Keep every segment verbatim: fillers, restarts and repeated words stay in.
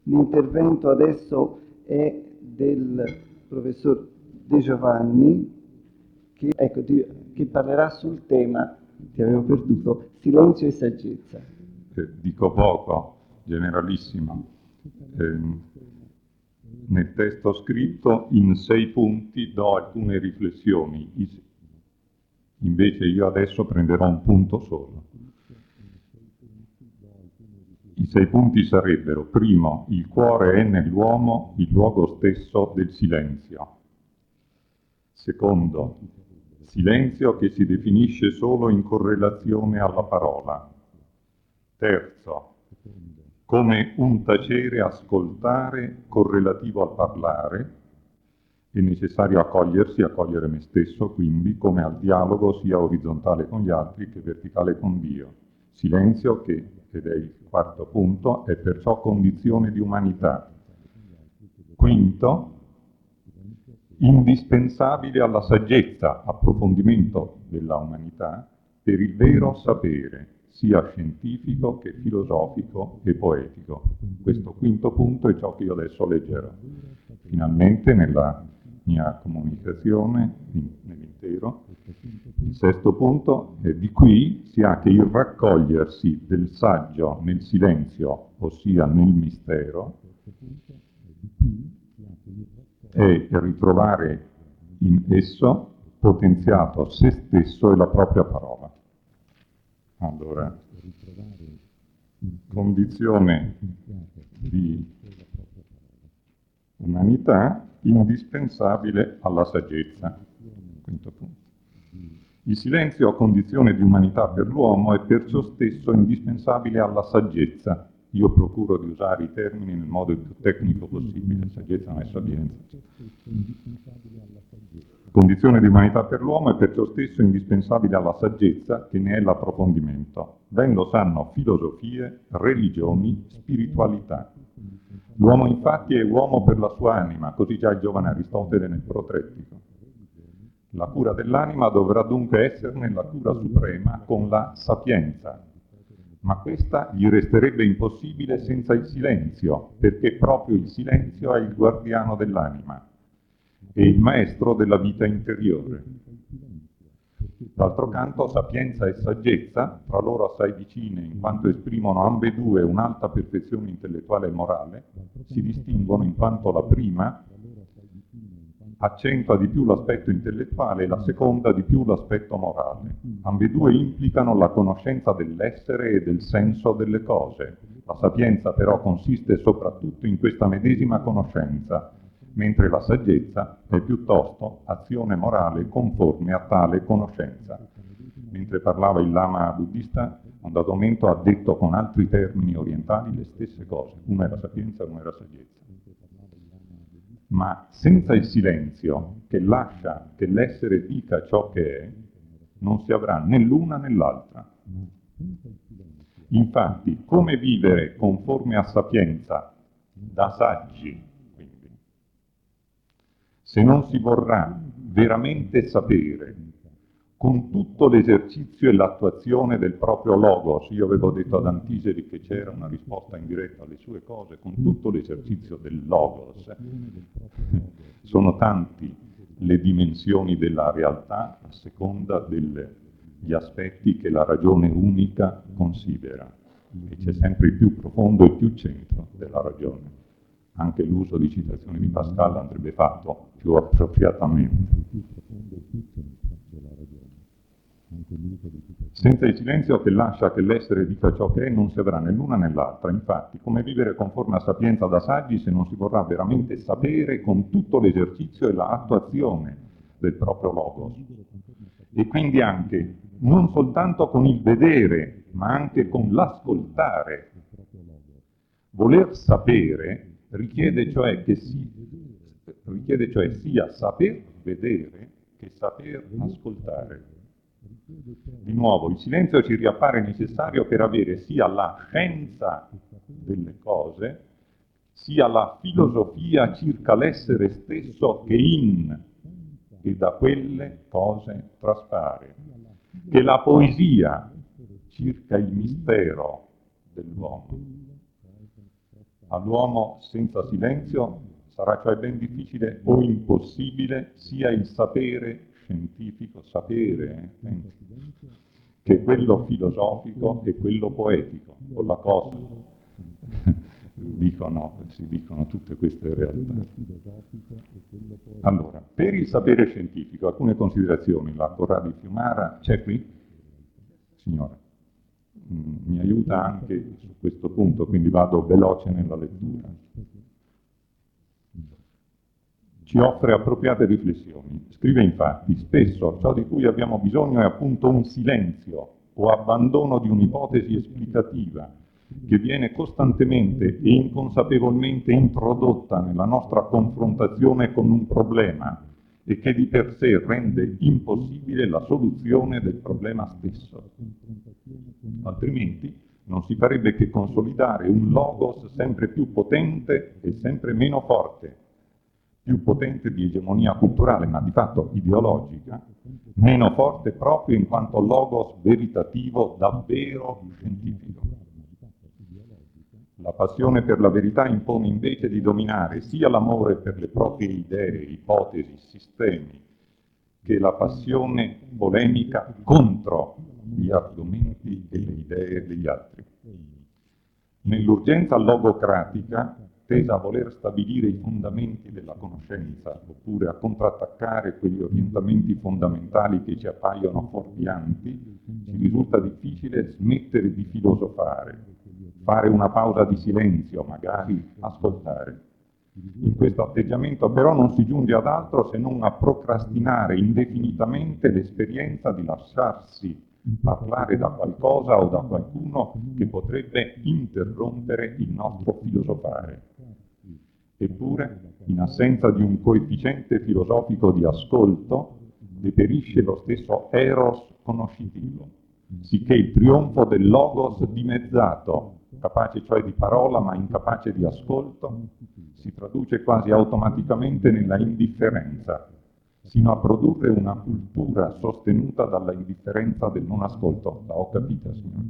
L'intervento adesso è del professor De Giovanni, che, ecco, ti, che parlerà sul tema, ti avevo perduto, silenzio e saggezza. Eh, dico poco, generalissimo. Eh, nel testo scritto in sei punti do alcune riflessioni, invece io adesso prenderò un punto solo. I sei punti sarebbero: primo, il cuore è nell'uomo il luogo stesso del silenzio. Secondo, silenzio che si definisce solo in correlazione alla parola. Terzo, come un tacere ascoltare correlativo al parlare, è necessario accogliersi, accogliere me stesso, quindi, come al dialogo sia orizzontale con gli altri che verticale con Dio. Silenzio che, ed è il quarto punto, è perciò condizione di umanità. Quinto, indispensabile alla saggezza, approfondimento della umanità, per il vero sapere, sia scientifico che filosofico e poetico. Questo quinto punto è ciò che io adesso leggerò. Finalmente, nella mia comunicazione, nell'intero, il sesto punto è: di qui si ha che il raccogliersi del saggio nel silenzio, ossia nel mistero, e ritrovare in esso potenziato se stesso e la propria parola. Allora, condizione di umanità indispensabile alla saggezza. Quinto punto. Il silenzio, condizione di umanità per l'uomo, è perciò stesso indispensabile alla saggezza. Io procuro di usare i termini nel modo più tecnico possibile, saggezza non è sapienza. Condizione di umanità per l'uomo è perciò stesso indispensabile alla saggezza, che ne è l'approfondimento. Ben lo sanno filosofie, religioni, spiritualità. L'uomo infatti è uomo per la sua anima, così già il giovane Aristotele nel Protrettico. La cura dell'anima dovrà dunque esserne la cura suprema con la sapienza, ma questa gli resterebbe impossibile senza il silenzio, perché proprio il silenzio è il guardiano dell'anima e il maestro della vita interiore. D'altro canto, sapienza e saggezza, tra loro assai vicine in quanto esprimono ambedue un'alta perfezione intellettuale e morale, si distinguono in quanto la prima accentua di più l'aspetto intellettuale e la seconda di più l'aspetto morale. Ambedue implicano la conoscenza dell'essere e del senso delle cose. La sapienza però consiste soprattutto in questa medesima conoscenza, mentre la saggezza è piuttosto azione morale conforme a tale conoscenza. Mentre parlava il lama buddista, a un dato momento ha detto con altri termini orientali le stesse cose. Una era sapienza, una era saggezza. Ma senza il silenzio che lascia che l'essere dica ciò che è, non si avrà né l'una né l'altra. Infatti, come vivere conforme a sapienza da saggi, quindi, se non si vorrà veramente sapere con tutto l'esercizio e l'attuazione del proprio logos? Io avevo detto ad Antiseri che c'era una risposta in diretta alle sue cose, con tutto l'esercizio del logos. Sono tanti le dimensioni della realtà a seconda degli aspetti che la ragione unica considera, e c'è sempre il più profondo e il più centro della ragione. Anche l'uso di citazioni di Pascal andrebbe fatto più appropriatamente. Senza il silenzio che lascia che l'essere dica ciò che è, non si avrà né l'una né l'altra. Infatti, come vivere conforme a sapienza da saggi se non si vorrà veramente sapere con tutto l'esercizio e l'attuazione del proprio logos? E quindi anche, non soltanto con il vedere, ma anche con l'ascoltare. Voler sapere richiede cioè che si, richiede cioè sia saper vedere che saper ascoltare. Di nuovo, il silenzio ci riappare necessario per avere sia la scienza delle cose, sia la filosofia circa l'essere stesso che in e da quelle cose traspare, che la poesia circa il mistero dell'uomo. All'uomo senza silenzio sarà cioè ben difficile o impossibile sia il sapere scientifico, sapere, eh, che quello filosofico e quello poetico, con la cosa. Dicono, si dicono tutte queste realtà. Allora, per il sapere scientifico, alcune considerazioni. La Corradi Fiumara c'è qui? Signora, mm, mi aiuta anche su questo punto, quindi vado veloce nella lettura. Ci offre appropriate riflessioni. Scrive infatti: spesso ciò di cui abbiamo bisogno è appunto un silenzio o abbandono di un'ipotesi esplicativa che viene costantemente e inconsapevolmente introdotta nella nostra confrontazione con un problema e che di per sé rende impossibile la soluzione del problema stesso. Altrimenti non si farebbe che consolidare un logos sempre più potente e sempre meno forte, più potente di egemonia culturale, ma di fatto ideologica, meno forte proprio in quanto logos veritativo davvero scientifico. La passione per la verità impone invece di dominare sia l'amore per le proprie idee, ipotesi, sistemi, che la passione polemica contro gli argomenti e le idee degli altri. Nell'urgenza logocratica, tesa a voler stabilire i fondamenti della conoscenza, oppure a contrattaccare quegli orientamenti fondamentali che ci appaiono fuorvianti, ci risulta difficile smettere di filosofare, fare una pausa di silenzio, magari ascoltare. In questo atteggiamento però non si giunge ad altro se non a procrastinare indefinitamente l'esperienza di lasciarsi parlare da qualcosa o da qualcuno che potrebbe interrompere il nostro filosofare. Eppure, in assenza di un coefficiente filosofico di ascolto, deperisce lo stesso eros conoscitivo, sicché il trionfo del logos dimezzato, capace cioè di parola ma incapace di ascolto, si traduce quasi automaticamente nella indifferenza, sino a produrre una cultura sostenuta dalla indifferenza del non ascolto. La ho capita, signore.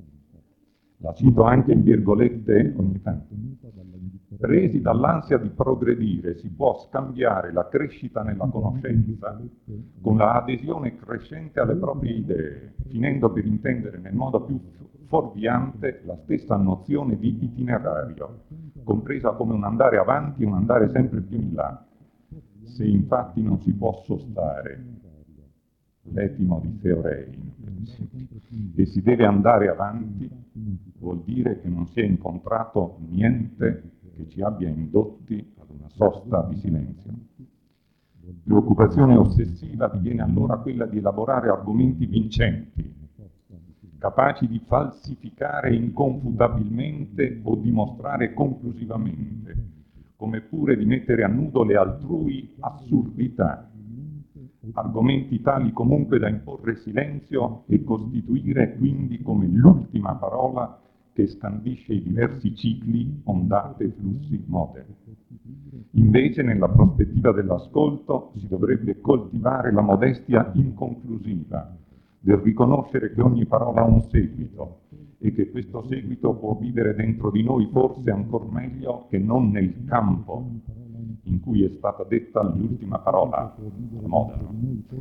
La cito anche in virgolette ogni tanto. Presi dall'ansia di progredire, si può scambiare la crescita nella conoscenza con la adesione crescente alle proprie idee, finendo per intendere nel modo più fuorviante la stessa nozione di itinerario, compresa come un andare avanti e un andare sempre più in là. Se infatti non si può sostare, l'etimo di Theorein, e si deve andare avanti, vuol dire che non si è incontrato niente che ci abbia indotti ad una sosta di silenzio. L'occupazione ossessiva diviene allora quella di elaborare argomenti vincenti, capaci di falsificare inconfutabilmente o dimostrare conclusivamente, come pure di mettere a nudo le altrui assurdità, argomenti tali comunque da imporre silenzio e costituire quindi come l'ultima parola che scandisce i diversi cicli, ondate, flussi, mode. Invece, nella prospettiva dell'ascolto, si dovrebbe coltivare la modestia inconclusiva, del riconoscere che ogni parola ha un seguito e che questo seguito può vivere dentro di noi forse ancor meglio che non nel campo in cui è stata detta l'ultima parola, la moda, no?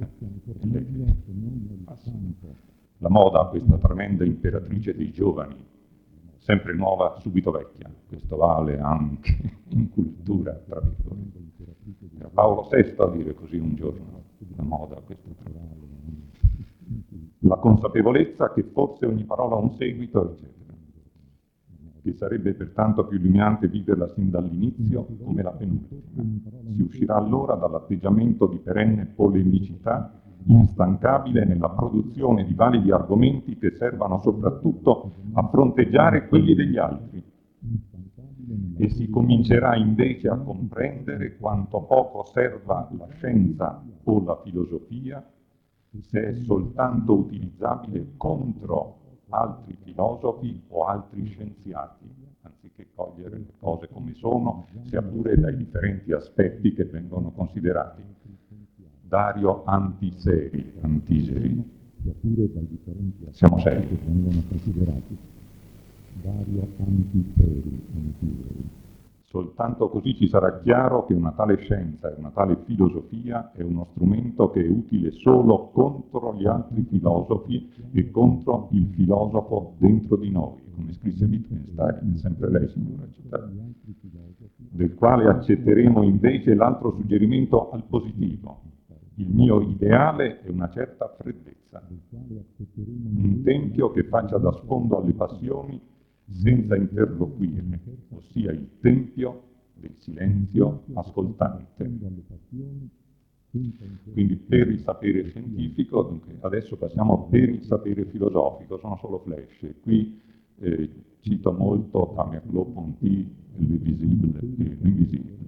La moda, questa tremenda imperatrice dei giovani, sempre nuova, subito vecchia. Questo vale anche in cultura, tra virgolette. Era Paolo sesto a dire così un giorno, la moda, questa tremenda. La consapevolezza che forse ogni parola ha un seguito, eccetera. Che sarebbe pertanto più illuminante viverla sin dall'inizio come la penultima. Si uscirà allora dall'atteggiamento di perenne polemicità instancabile nella produzione di validi argomenti che servano soprattutto a fronteggiare quelli degli altri. E si comincerà invece a comprendere quanto poco serva la scienza o la filosofia se è soltanto utilizzabile contro altri filosofi o altri scienziati, anziché cogliere le cose come sono, sia pure dai differenti aspetti che vengono considerati. Dario Antiseri, Antiseri. Siamo seri. Soltanto così ci sarà chiaro che una tale scienza e una tale filosofia è uno strumento che è utile solo contro gli altri filosofi e contro il filosofo dentro di noi, come scrisse Wittgenstein, è sempre lei, signora città, del quale accetteremo invece l'altro suggerimento al positivo. Il mio ideale è una certa freddezza, un tempio che faccia da sfondo alle passioni senza interloquire, ossia il tempio del silenzio ascoltante. Quindi per il sapere scientifico, dunque, adesso passiamo per il sapere filosofico, sono solo flash. Qui eh, cito molto a Merleau-Ponty, le visible e l'invisibile.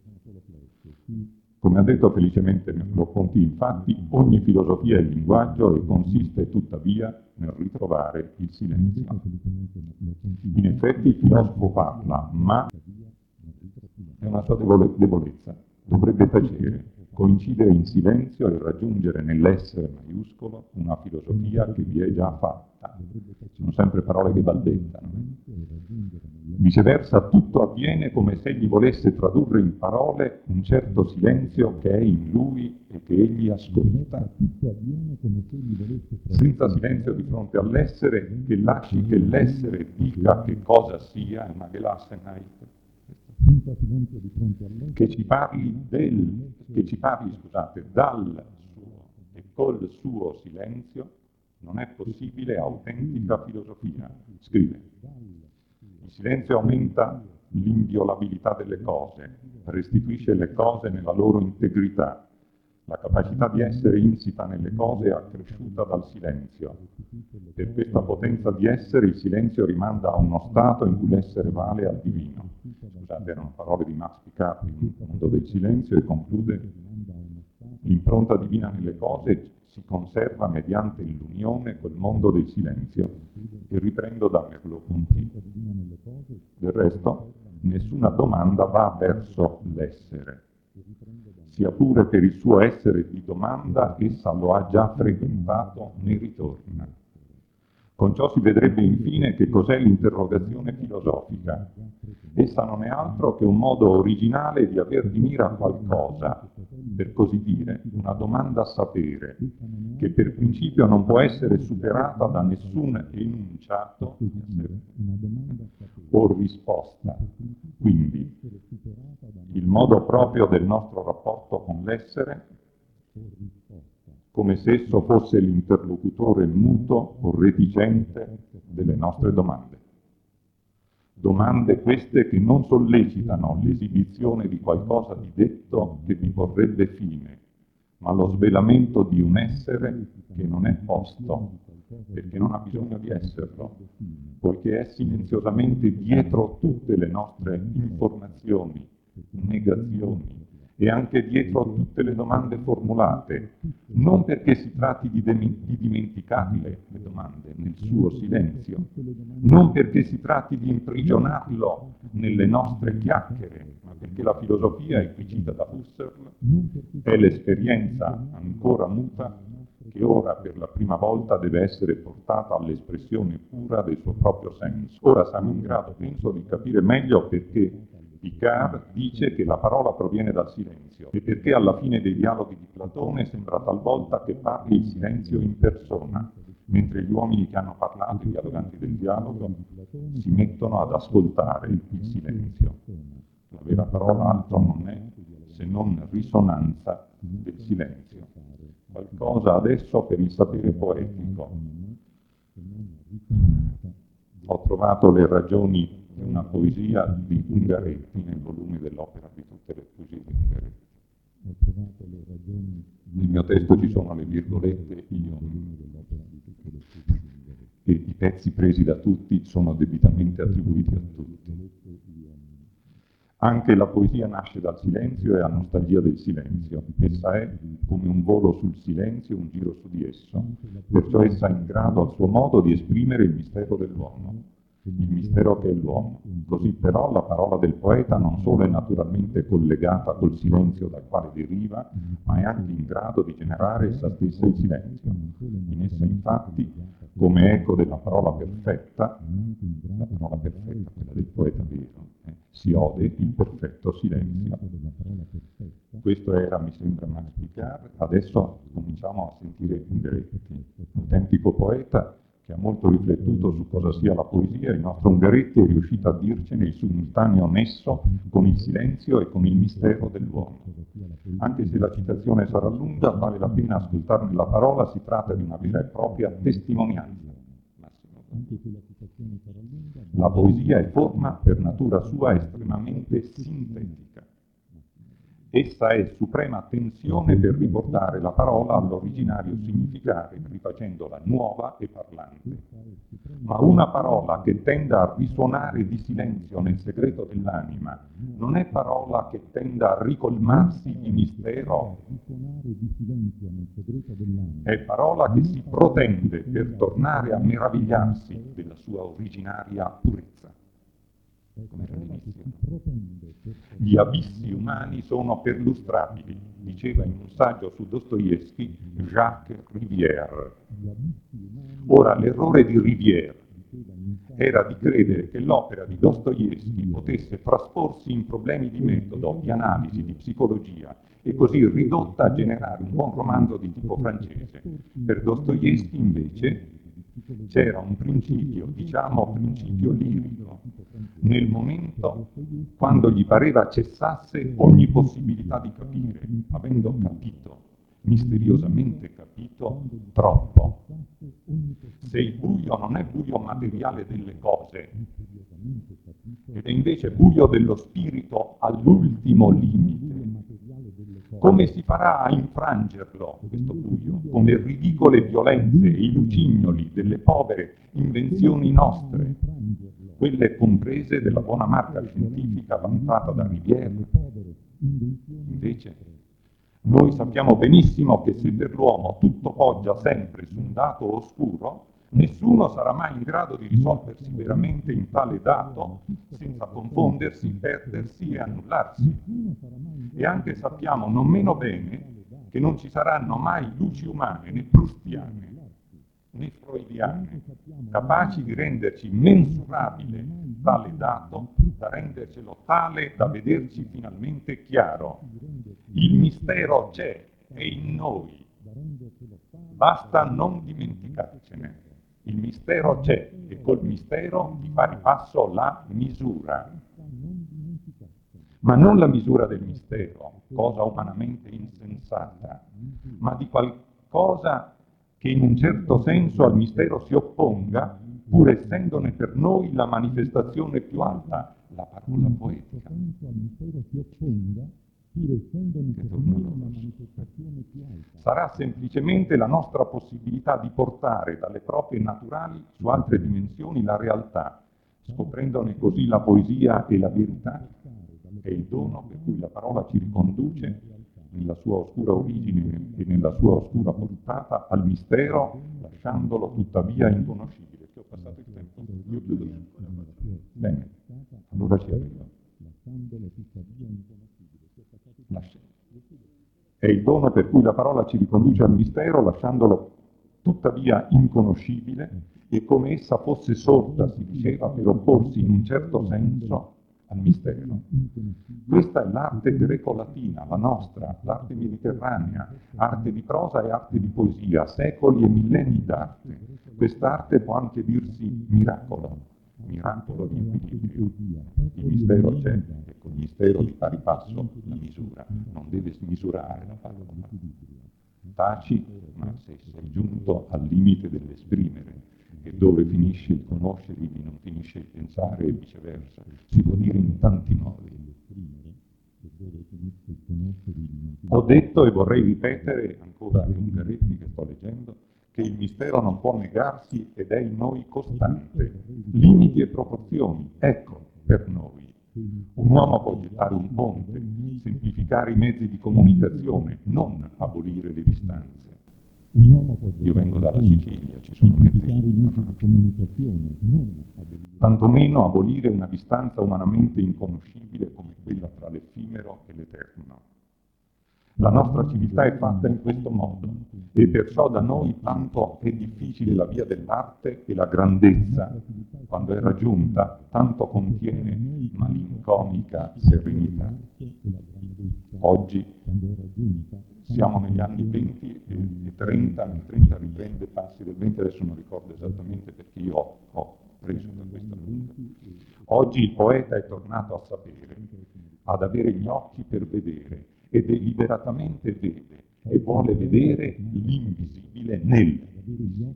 Come ha detto felicemente Merleau-Ponty, infatti, ogni filosofia è il linguaggio e consiste tuttavia nel ritrovare il silenzio. In effetti il filosofo parla, ma è una sua debolezza. Dovrebbe tacere, coincidere in silenzio e raggiungere nell'essere maiuscolo una filosofia che vi è già fatta. Sono sempre parole che balbettano. Viceversa, tutto avviene come se egli volesse tradurre in parole un certo silenzio che è in lui e che egli ascolta. Senza silenzio di fronte all'essere, che lasci che l'essere dica che cosa sia, è una Gelassenheit, che ci parli del, che ci parli, scusate, dal suo e col suo silenzio, non è possibile autentica filosofia. Scrive: il silenzio aumenta l'inviolabilità delle cose, restituisce le cose nella loro integrità. La capacità di essere insita nelle cose è accresciuta dal silenzio. Per questa potenza di essere il silenzio rimanda a uno stato in cui l'essere vale al divino. Scusate, erano parole di Max Picard in Mondo del Silenzio, e conclude: l'impronta divina nelle cose si conserva mediante l'unione col mondo del silenzio. E riprendo da Merleau-Ponty: del resto, nessuna domanda va verso l'essere. Sia pure per il suo essere di domanda, essa lo ha già frequentato, ne ritorna. Con ciò si vedrebbe infine che cos'è l'interrogazione filosofica. Essa non è altro che un modo originale di aver di mira qualcosa, per così dire, una domanda a sapere, che per principio non può essere superata da nessun enunciato o risposta. Quindi, il modo proprio del nostro rapporto con l'essere, come se esso fosse l'interlocutore muto o reticente delle nostre domande. Domande queste che non sollecitano l'esibizione di qualcosa di detto che vi porrebbe fine, ma lo svelamento di un essere che non è posto, perché non ha bisogno di esserlo, poiché è silenziosamente dietro tutte le nostre informazioni, negazioni, e anche dietro tutte le domande formulate, non perché si tratti di, di dimenticarle le domande nel suo silenzio, non perché si tratti di imprigionarlo nelle nostre chiacchiere, ma perché la filosofia, e qui cita da Husserl, è l'esperienza ancora muta che ora per la prima volta deve essere portata all'espressione pura del suo proprio senso. Ora siamo in grado, penso, di capire meglio perché Picard dice che la parola proviene dal silenzio, e perché alla fine dei dialoghi di Platone sembra talvolta che parli il silenzio in persona, mentre gli uomini che hanno parlato, i dialoganti del dialogo, si mettono ad ascoltare il silenzio. La vera parola altro non è se non risonanza del silenzio. Qualcosa adesso per il sapere poetico. Ho trovato le ragioni di una poesia di Ungaretti nel volume dell'opera di tutte le poesie di Ungaretti. Nel mio testo ci sono le virgolette io, e i pezzi presi da tutti sono debitamente attribuiti a tutti. Anche la poesia nasce dal silenzio e ha nostalgia del silenzio. Essa è come un volo sul silenzio, un giro su di esso. Perciò essa è in grado, a suo modo, di esprimere il mistero dell'uomo. il mistero che è l'uomo. Così però la parola del poeta non solo è naturalmente collegata col silenzio dal quale deriva, ma è anche in grado di generare essa stessa il silenzio. In essa infatti, come eco della parola perfetta, la parola perfetta, quella del poeta vero, eh, si ode il perfetto silenzio. Questo era, mi sembra, Max Picard. Adesso cominciamo a sentire Ungaretti, autentico poeta che ha molto riflettuto su cosa sia la poesia. Il nostro Ungaretti è riuscito a dircene il simultaneo nesso con il silenzio e con il mistero dell'uomo. Anche se la citazione sarà lunga, vale la pena ascoltarne la parola, si tratta di una vera e propria testimonianza. La poesia è forma per natura sua estremamente sintetica. Essa è suprema tensione per riportare la parola all'originario significare, rifacendola nuova e parlante. Ma una parola che tenda a risuonare di silenzio nel segreto dell'anima non è parola che tenda a ricolmarsi di mistero, è parola che si protende per tornare a meravigliarsi della sua originaria purezza. Come era all'inizio. Gli abissi umani sono perlustrabili, diceva in un saggio su Dostoevskij Jacques Rivière. Ora, l'errore di Rivière era di credere che l'opera di Dostoevskij potesse trasporsi in problemi di metodo, di analisi, di psicologia, e così ridotta a generare un buon romanzo di tipo francese. Per Dostoevskij, invece, c'era un principio, diciamo principio lirico, nel momento quando gli pareva cessasse ogni possibilità di capire, avendo capito, misteriosamente capito, troppo. Se il buio non è buio materiale delle cose, ed è invece buio dello spirito all'ultimo limite, come si farà a infrangerlo, questo buio, con le ridicole violenze e i lucignoli delle povere invenzioni nostre, quelle comprese della buona marca scientifica vantata da Rivière? Invece, noi sappiamo benissimo che se per l'uomo tutto poggia sempre su un dato oscuro, nessuno sarà mai in grado di risolversi veramente in tale dato senza confondersi, perdersi e annullarsi. E anche sappiamo non meno bene che non ci saranno mai luci umane né prustiane né freudiane capaci di renderci mensurabile tale dato, da rendercelo tale da vederci finalmente chiaro. Il mistero c'è, è in noi, basta non dimenticarcene. Il mistero c'è e col mistero di pari passo la misura. Ma non la misura del mistero, cosa umanamente insensata, ma di qualcosa che in un certo senso al mistero si opponga, pur essendone per noi la manifestazione più alta, la parola poetica. Che torna sarà semplicemente la nostra possibilità di portare dalle proprie naturali su altre dimensioni la realtà, scoprendone così la poesia e la verità, è il dono per cui la parola ci riconduce nella sua oscura origine e nella sua oscura portata al mistero, lasciandolo tuttavia inconoscibile. Che ho passato il tempo, io chiudo. Bene, allora ci arrivo. È il dono per cui la parola ci riconduce al mistero, lasciandolo tuttavia inconoscibile, e come essa fosse sorta, si diceva, per opporsi in un certo senso al mistero. Questa è l'arte greco-latina, la nostra, l'arte mediterranea, arte di prosa e arte di poesia, secoli e millenni d'arte. Quest'arte può anche dirsi miracolo, miracolo di equilibrio. Il mistero c'è, e col mistero di pari passo la misura. Non deve smisurare la parola. Taci, ma se sei giunto al limite dell'esprimere, e dove finisce il conoscervi non finisce il pensare e viceversa. Si può dire in tanti modi. Ho detto e vorrei ripetere ancora di Ungaretti che sto leggendo, che il mistero non può negarsi ed è in noi costante. Limiti e proporzioni, ecco, per noi. Un uomo può gettare un ponte, semplificare i mezzi di comunicazione, non abolire le distanze. Io vengo dalla Sicilia, ci sono mezzi. Tantomeno abolire una distanza umanamente inconoscibile come quella tra l'effimero e l'eterno. La nostra civiltà è fatta in questo modo e perciò da noi tanto è difficile la via dell'arte e la grandezza, quando è raggiunta, tanto contiene malinconica serenità. Oggi siamo negli anni venti e trenta, nel trenta riprende passi del venti, adesso non ricordo esattamente perché io ho, ho preso da questa lunga. Oggi il poeta è tornato a sapere, ad avere gli occhi per vedere, e deliberatamente vede e vuole vedere l'invisibile nel visibile.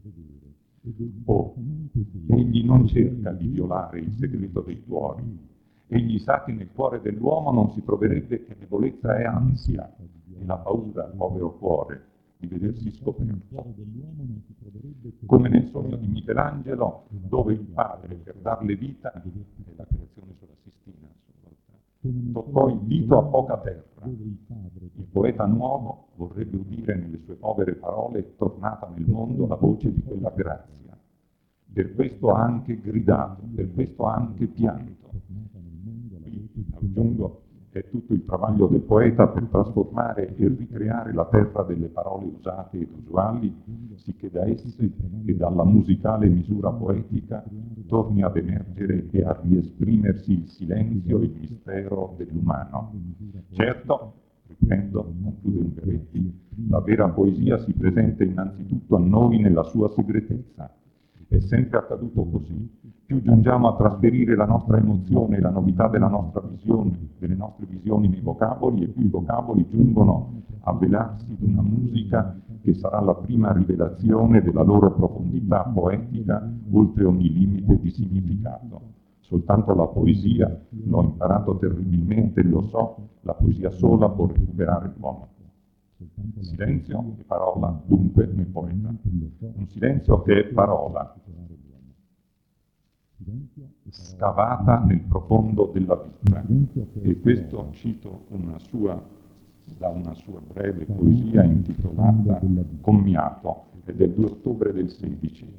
Oh, egli non cerca di violare il segreto dei cuori, egli sa che nel cuore dell'uomo non si troverebbe che debolezza e ansia, e la paura, povero cuore, di vedersi scoperto. Come nel sogno di Michelangelo, dove il padre, per darle vita, è la creazione sulla Sistina, toccò il dito a poca terra. Il poeta nuovo vorrebbe udire nelle sue povere parole, tornata nel mondo, la voce di quella grazia. Per questo ha anche gridato, per questo ha anche pianto. Qui, aggiungo, è tutto il travaglio del poeta per trasformare e ricreare la terra delle parole usate ed usuali, sicché da esse e dalla musicale misura poetica torni ad emergere e a riesprimersi il silenzio e il mistero dell'umano. Certo, riprendo, conclude Ungaretti, la vera poesia si presenta innanzitutto a noi nella sua segretezza. È sempre accaduto così. Più giungiamo a trasferire la nostra emozione e la novità della nostra visione, delle nostre visioni nei vocaboli, e più i vocaboli giungono a velarsi di una musica che sarà la prima rivelazione della loro profondità poetica oltre ogni limite di significato. Soltanto la poesia, l'ho imparato terribilmente e lo so, la poesia sola può recuperare l'uomo. Silenzio e parola, dunque, nel poeta. Un silenzio che è parola, scavata nel profondo della vita. E questo cito una sua, da una sua breve poesia intitolata Commiato, è del due ottobre del sedici.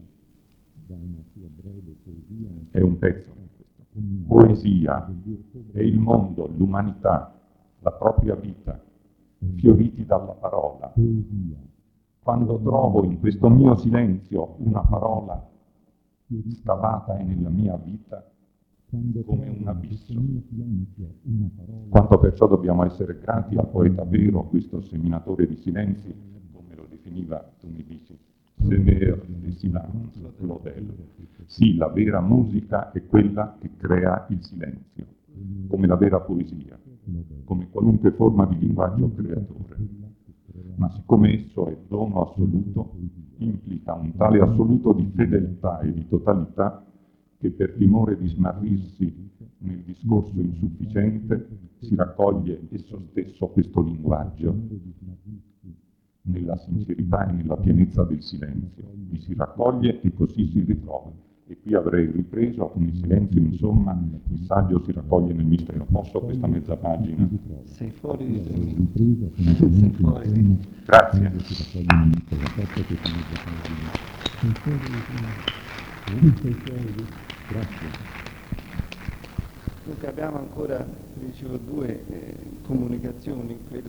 È un pezzo. Poesia è il mondo, l'umanità, la propria vita, fioriti dalla parola. Quando trovo in questo mio silenzio una parola scavata è nella mia vita come un abisso. Quanto perciò dobbiamo essere grati al poeta vero, questo seminatore di silenzi, come lo definiva, tu mi dici, Semeur de silence, Claudel. Sì, la vera musica è quella che crea il silenzio, come la vera poesia, come qualunque forma di linguaggio creatore. Ma siccome esso è dono assoluto, implica un tale assoluto di fedeltà e di totalità che per timore di smarrirsi nel discorso insufficiente si raccoglie esso stesso questo linguaggio nella sincerità e nella pienezza del silenzio. Vi si raccoglie e così si ritrova. E qui avrei ripreso con il silenzio, insomma, il saggio si raccoglie nel mistero. Posso questa mezza pagina? Sei fuori di te. Sei fuori di te. Grazie. Dunque abbiamo ancora, dicevo, due eh, comunicazioni.